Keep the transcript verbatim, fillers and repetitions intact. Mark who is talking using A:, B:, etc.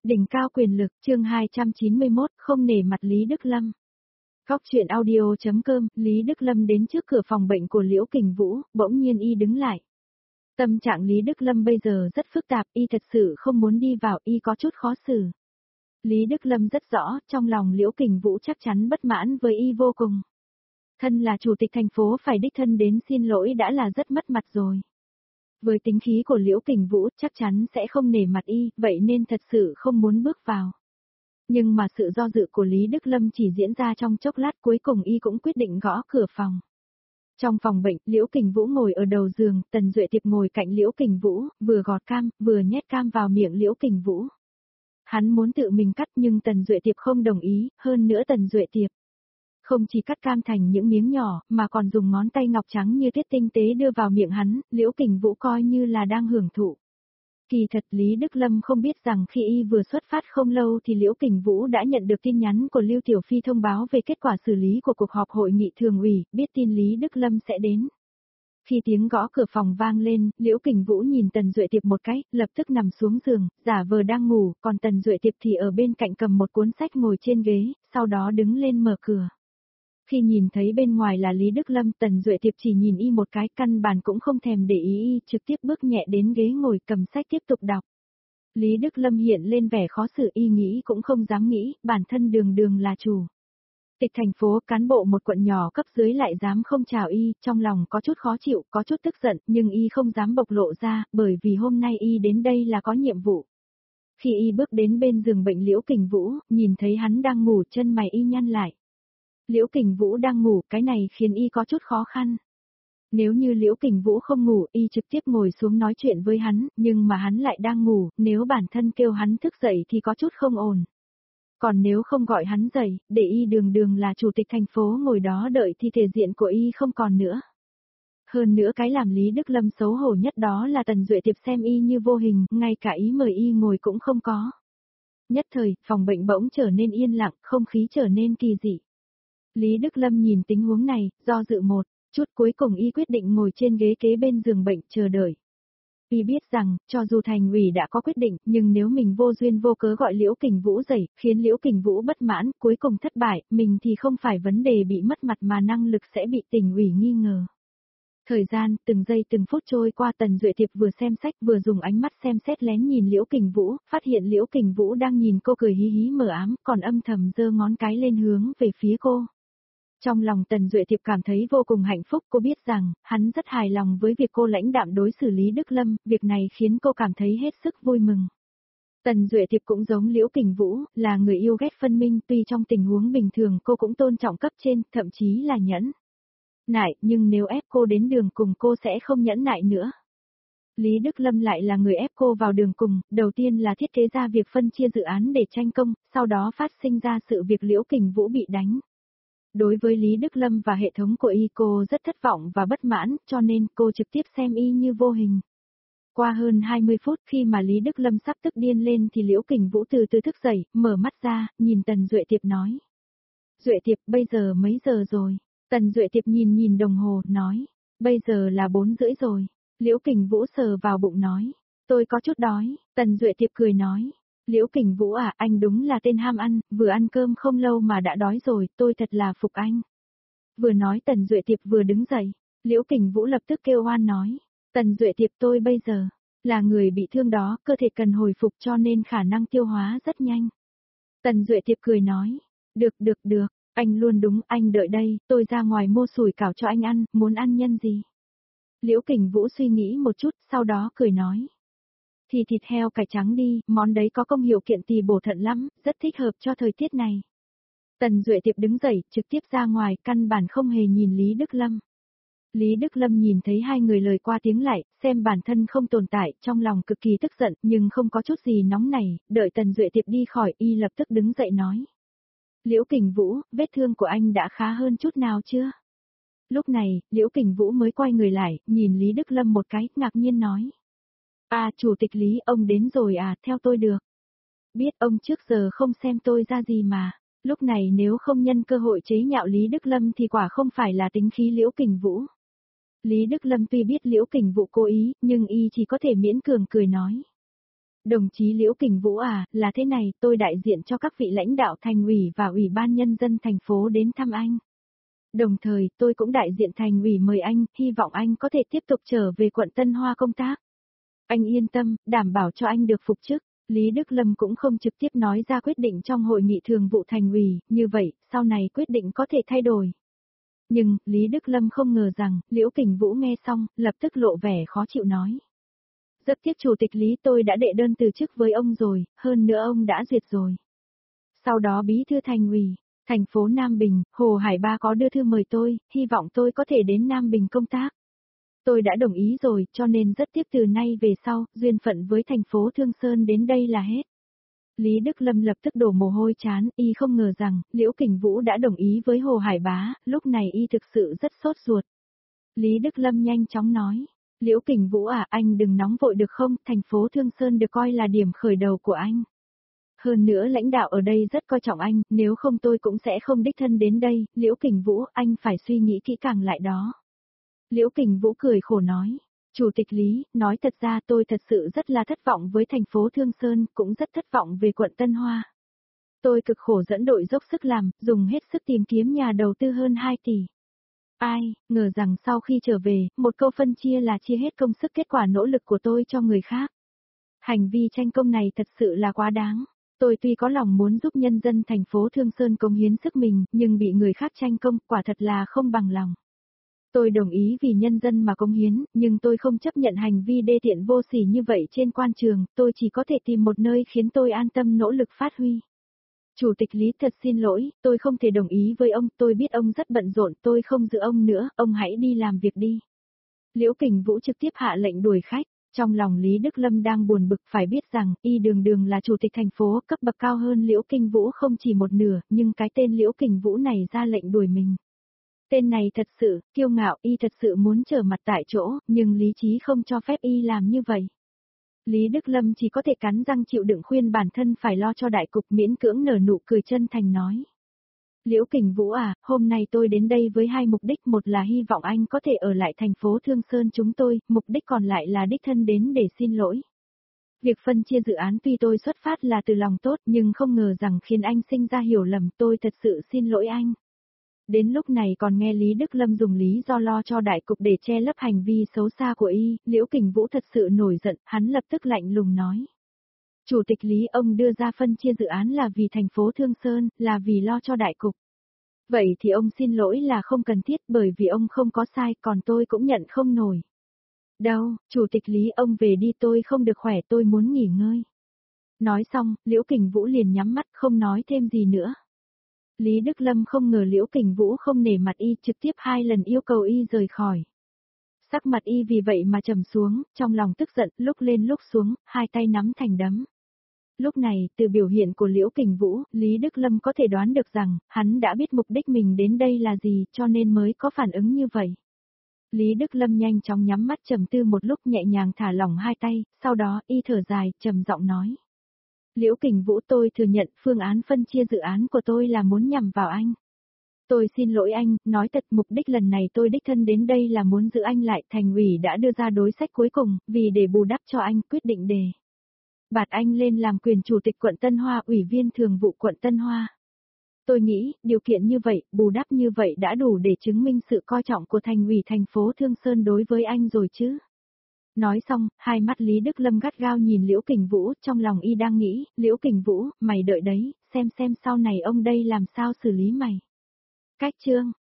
A: Đỉnh cao quyền lực, chương hai trăm chín mươi mốt, không nể mặt Lý Đức Lâm. Góc truyện audio.com, Lý Đức Lâm đến trước cửa phòng bệnh của Liễu Kình Vũ, bỗng nhiên y đứng lại. Tâm trạng Lý Đức Lâm bây giờ rất phức tạp, y thật sự không muốn đi vào, y có chút khó xử. Lý Đức Lâm rất rõ, trong lòng Liễu Kình Vũ chắc chắn bất mãn với y vô cùng. Thân là chủ tịch thành phố phải đích thân đến xin lỗi đã là rất mất mặt rồi. Với tính khí của Liễu Kình Vũ chắc chắn sẽ không nể mặt y, vậy nên thật sự không muốn bước vào. Nhưng mà sự do dự của Lý Đức Lâm chỉ diễn ra trong chốc lát, cuối cùng y cũng quyết định gõ cửa phòng. Trong phòng bệnh, Liễu Kình Vũ ngồi ở đầu giường, Tần Duệ Tiệp ngồi cạnh Liễu Kình Vũ, vừa gọt cam, vừa nhét cam vào miệng Liễu Kình Vũ. Hắn muốn tự mình cắt nhưng Tần Duệ Tiệp không đồng ý, hơn nữa Tần Duệ Tiệp không chỉ cắt cam thành những miếng nhỏ, mà còn dùng ngón tay ngọc trắng như tiết tinh tế đưa vào miệng hắn, Liễu Kình Vũ coi như là đang hưởng thụ. Kỳ thật Lý Đức Lâm không biết rằng khi y vừa xuất phát không lâu thì Liễu Kình Vũ đã nhận được tin nhắn của Lưu Tiểu Phi thông báo về kết quả xử lý của cuộc họp hội nghị thường ủy, biết tin Lý Đức Lâm sẽ đến. Khi tiếng gõ cửa phòng vang lên, Liễu Kình Vũ nhìn Tần Duệ Tiệp một cái, lập tức nằm xuống giường, giả vờ đang ngủ, còn Tần Duệ Tiệp thì ở bên cạnh cầm một cuốn sách ngồi trên ghế, sau đó đứng lên mở cửa. Khi nhìn thấy bên ngoài là Lý Đức Lâm, Tần Duệ Tiệp chỉ nhìn y một cái, căn bản cũng không thèm để ý y, trực tiếp bước nhẹ đến ghế ngồi cầm sách tiếp tục đọc. Lý Đức Lâm hiện lên vẻ khó xử, y nghĩ cũng không dám nghĩ, bản thân đường đường là chủ tịch thành phố, cán bộ một quận nhỏ cấp dưới lại dám không chào y, trong lòng có chút khó chịu, có chút tức giận, nhưng y không dám bộc lộ ra, bởi vì hôm nay y đến đây là có nhiệm vụ. Khi y bước đến bên giường bệnh Liễu Kình Vũ, nhìn thấy hắn đang ngủ, chân mày y nhăn lại. Liễu Kình Vũ đang ngủ, cái này khiến y có chút khó khăn. Nếu như Liễu Kình Vũ không ngủ, y trực tiếp ngồi xuống nói chuyện với hắn, nhưng mà hắn lại đang ngủ, nếu bản thân kêu hắn thức dậy thì có chút không ổn. Còn nếu không gọi hắn dậy, để y đường đường là chủ tịch thành phố ngồi đó đợi thì thể diện của y không còn nữa. Hơn nữa cái làm Lý Đức Lâm xấu hổ nhất đó là Tần Duệ Tiệp xem y như vô hình, ngay cả ý mời y ngồi cũng không có. Nhất thời, phòng bệnh bỗng trở nên yên lặng, không khí trở nên kỳ dị. Lý Đức Lâm nhìn tình huống này, do dự một chút, cuối cùng y quyết định ngồi trên ghế kế bên giường bệnh chờ đợi. Y biết rằng, cho dù thành ủy đã có quyết định, nhưng nếu mình vô duyên vô cớ gọi Liễu Kình Vũ dậy, khiến Liễu Kình Vũ bất mãn, cuối cùng thất bại, mình thì không phải vấn đề bị mất mặt mà năng lực sẽ bị tỉnh ủy nghi ngờ. Thời gian, từng giây từng phút trôi qua, Tần Duệ Tiệp vừa xem sách vừa dùng ánh mắt xem xét lén nhìn Liễu Kình Vũ, phát hiện Liễu Kình Vũ đang nhìn cô cười hí hí mờ ám, còn âm thầm giơ ngón cái lên hướng về phía cô. Trong lòng Tần Duệ Tiệp cảm thấy vô cùng hạnh phúc, cô biết rằng, hắn rất hài lòng với việc cô lãnh đạm đối xử Lý Đức Lâm, việc này khiến cô cảm thấy hết sức vui mừng. Tần Duệ Tiệp cũng giống Liễu Kình Vũ, là người yêu ghét phân minh, tuy trong tình huống bình thường cô cũng tôn trọng cấp trên, thậm chí là nhẫn nại, nhưng nếu ép cô đến đường cùng cô sẽ không nhẫn nại nữa. Lý Đức Lâm lại là người ép cô vào đường cùng, đầu tiên là thiết kế ra việc phân chia dự án để tranh công, sau đó phát sinh ra sự việc Liễu Kình Vũ bị đánh. Đối với Lý Đức Lâm và hệ thống của y cô rất thất vọng và bất mãn, cho nên cô trực tiếp xem y như vô hình. Qua hơn hai mươi phút khi mà Lý Đức Lâm sắp tức điên lên thì Liễu Kình Vũ từ từ thức dậy, mở mắt ra, nhìn Tần Duệ Tiệp nói. Duệ Tiệp, bây giờ mấy giờ rồi? Tần Duệ Tiệp nhìn nhìn đồng hồ, nói. Bây giờ là bốn rưỡi rồi. Liễu Kình Vũ sờ vào bụng nói. Tôi có chút đói. Tần Duệ Tiệp cười nói. Liễu Kình Vũ à, anh đúng là tên ham ăn, vừa ăn cơm không lâu mà đã đói rồi, tôi thật là phục anh. Vừa nói Tần Duệ Tiệp vừa đứng dậy, Liễu Kình Vũ lập tức kêu oan nói. Tần Duệ Tiệp, tôi bây giờ là người bị thương đó, cơ thể cần hồi phục cho nên khả năng tiêu hóa rất nhanh. Tần Duệ Tiệp cười nói. Được được được, anh luôn đúng, anh đợi đây, tôi ra ngoài mua sủi cảo cho anh ăn, muốn ăn nhân gì? Liễu Kình Vũ suy nghĩ một chút, sau đó cười nói. Thì thịt heo cải trắng đi, món đấy có công hiệu kiện tỳ bổ thận lắm, rất thích hợp cho thời tiết này. Tần Duệ Tiệp đứng dậy, trực tiếp ra ngoài, căn bản không hề nhìn Lý Đức Lâm. Lý Đức Lâm nhìn thấy hai người lời qua tiếng lại, xem bản thân không tồn tại, trong lòng cực kỳ tức giận, nhưng không có chút gì nóng nảy, đợi Tần Duệ Tiệp đi khỏi, y lập tức đứng dậy nói. Liễu Kình Vũ, vết thương của anh đã khá hơn chút nào chưa? Lúc này, Liễu Kình Vũ mới quay người lại, nhìn Lý Đức Lâm một cái, ngạc nhiên nói. À, chủ tịch Lý, ông đến rồi à, theo tôi được. Biết ông trước giờ không xem tôi ra gì mà, lúc này nếu không nhân cơ hội chế nhạo Lý Đức Lâm thì quả không phải là tính khí Liễu Kình Vũ. Lý Đức Lâm tuy biết Liễu Kình Vũ cố ý, nhưng y chỉ có thể miễn cường cười nói. Đồng chí Liễu Kình Vũ à, là thế này, tôi đại diện cho các vị lãnh đạo thành ủy và ủy ban nhân dân thành phố đến thăm anh. Đồng thời, tôi cũng đại diện thành ủy mời anh, hy vọng anh có thể tiếp tục trở về quận Tân Hoa công tác. Anh yên tâm, đảm bảo cho anh được phục chức. Lý Đức Lâm cũng không trực tiếp nói ra quyết định trong hội nghị thường vụ thành ủy, như vậy, sau này quyết định có thể thay đổi. Nhưng, Lý Đức Lâm không ngờ rằng, Liễu Kình Vũ nghe xong, lập tức lộ vẻ khó chịu nói. Rất tiếc Chủ tịch Lý, tôi đã đệ đơn từ chức với ông rồi, hơn nữa ông đã duyệt rồi. Sau đó Bí thư thành ủy, thành phố Nam Bình, Hồ Hải Ba có đưa thư mời tôi, hy vọng tôi có thể đến Nam Bình công tác. Tôi đã đồng ý rồi, cho nên rất tiếc từ nay về sau, duyên phận với thành phố Thương Sơn đến đây là hết. Lý Đức Lâm lập tức đổ mồ hôi chán, y không ngờ rằng, Liễu Kình Vũ đã đồng ý với Hồ Hải Bá, lúc này y thực sự rất sốt ruột. Lý Đức Lâm nhanh chóng nói, Liễu Kình Vũ à, anh đừng nóng vội được không, thành phố Thương Sơn được coi là điểm khởi đầu của anh. Hơn nữa lãnh đạo ở đây rất coi trọng anh, nếu không tôi cũng sẽ không đích thân đến đây, Liễu Kình Vũ, anh phải suy nghĩ kỹ càng lại đó. Liễu Kình Vũ cười khổ nói, Chủ tịch Lý, nói thật ra tôi thật sự rất là thất vọng với thành phố Thương Sơn, cũng rất thất vọng về quận Tân Hoa. Tôi cực khổ dẫn đội dốc sức làm, dùng hết sức tìm kiếm nhà đầu tư hơn hai tỷ. Ai, ngờ rằng sau khi trở về, một câu phân chia là chia hết công sức kết quả nỗ lực của tôi cho người khác. Hành vi tranh công này thật sự là quá đáng. Tôi tuy có lòng muốn giúp nhân dân thành phố Thương Sơn cống hiến sức mình, nhưng bị người khác tranh công, quả thật là không bằng lòng. Tôi đồng ý vì nhân dân mà cống hiến, nhưng tôi không chấp nhận hành vi đê tiện vô sỉ như vậy trên quan trường, tôi chỉ có thể tìm một nơi khiến tôi an tâm nỗ lực phát huy. Chủ tịch Lý thật xin lỗi, tôi không thể đồng ý với ông, tôi biết ông rất bận rộn, tôi không giữ ông nữa, ông hãy đi làm việc đi. Liễu Kình Vũ trực tiếp hạ lệnh đuổi khách, trong lòng Lý Đức Lâm đang buồn bực phải biết rằng, y đường đường là chủ tịch thành phố, cấp bậc cao hơn Liễu Kình Vũ không chỉ một nửa, nhưng cái tên Liễu Kình Vũ này ra lệnh đuổi mình. Tên này thật sự, kiêu ngạo, y thật sự muốn trở mặt tại chỗ, nhưng lý trí không cho phép y làm như vậy. Lý Đức Lâm chỉ có thể cắn răng chịu đựng khuyên bản thân phải lo cho đại cục, miễn cưỡng nở nụ cười chân thành nói. Liễu Kình Vũ à, hôm nay tôi đến đây với hai mục đích, một là hy vọng anh có thể ở lại thành phố Thương Sơn chúng tôi, mục đích còn lại là đích thân đến để xin lỗi. Việc phân chia dự án tuy tôi xuất phát là từ lòng tốt nhưng không ngờ rằng khiến anh sinh ra hiểu lầm, tôi thật sự xin lỗi anh. Đến lúc này còn nghe Lý Đức Lâm dùng lý do lo cho đại cục để che lấp hành vi xấu xa của y, Liễu Kình Vũ thật sự nổi giận, hắn lập tức lạnh lùng nói. Chủ tịch Lý, ông đưa ra phân chia dự án là vì thành phố Thương Sơn, là vì lo cho đại cục. Vậy thì ông xin lỗi là không cần thiết bởi vì ông không có sai, còn tôi cũng nhận không nổi. Đâu, Chủ tịch Lý, ông về đi, tôi không được khỏe, tôi muốn nghỉ ngơi. Nói xong, Liễu Kình Vũ liền nhắm mắt không nói thêm gì nữa. Lý Đức Lâm không ngờ Liễu Kình Vũ không nể mặt y, trực tiếp hai lần yêu cầu y rời khỏi. Sắc mặt y vì vậy mà trầm xuống, trong lòng tức giận, lúc lên lúc xuống, hai tay nắm thành đấm. Lúc này, từ biểu hiện của Liễu Kình Vũ, Lý Đức Lâm có thể đoán được rằng, hắn đã biết mục đích mình đến đây là gì, cho nên mới có phản ứng như vậy. Lý Đức Lâm nhanh chóng nhắm mắt trầm tư một lúc, nhẹ nhàng thả lỏng hai tay, sau đó, y thở dài, trầm giọng nói. Liễu Kình Vũ, tôi thừa nhận phương án phân chia dự án của tôi là muốn nhằm vào anh. Tôi xin lỗi anh, nói thật, mục đích lần này tôi đích thân đến đây là muốn giữ anh lại, thành ủy đã đưa ra đối sách cuối cùng, vì để bù đắp cho anh, quyết định đề bạt anh lên làm quyền chủ tịch quận Tân Hoa, ủy viên thường vụ quận Tân Hoa. Tôi nghĩ, điều kiện như vậy, bù đắp như vậy đã đủ để chứng minh sự coi trọng của thành ủy thành phố Thương Sơn đối với anh rồi chứ. Nói xong, hai mắt Lý Đức Lâm gắt gao nhìn Liễu Kình Vũ, trong lòng y đang nghĩ, Liễu Kình Vũ, mày đợi đấy, xem xem sau này ông đây làm sao xử lý mày. Cách chương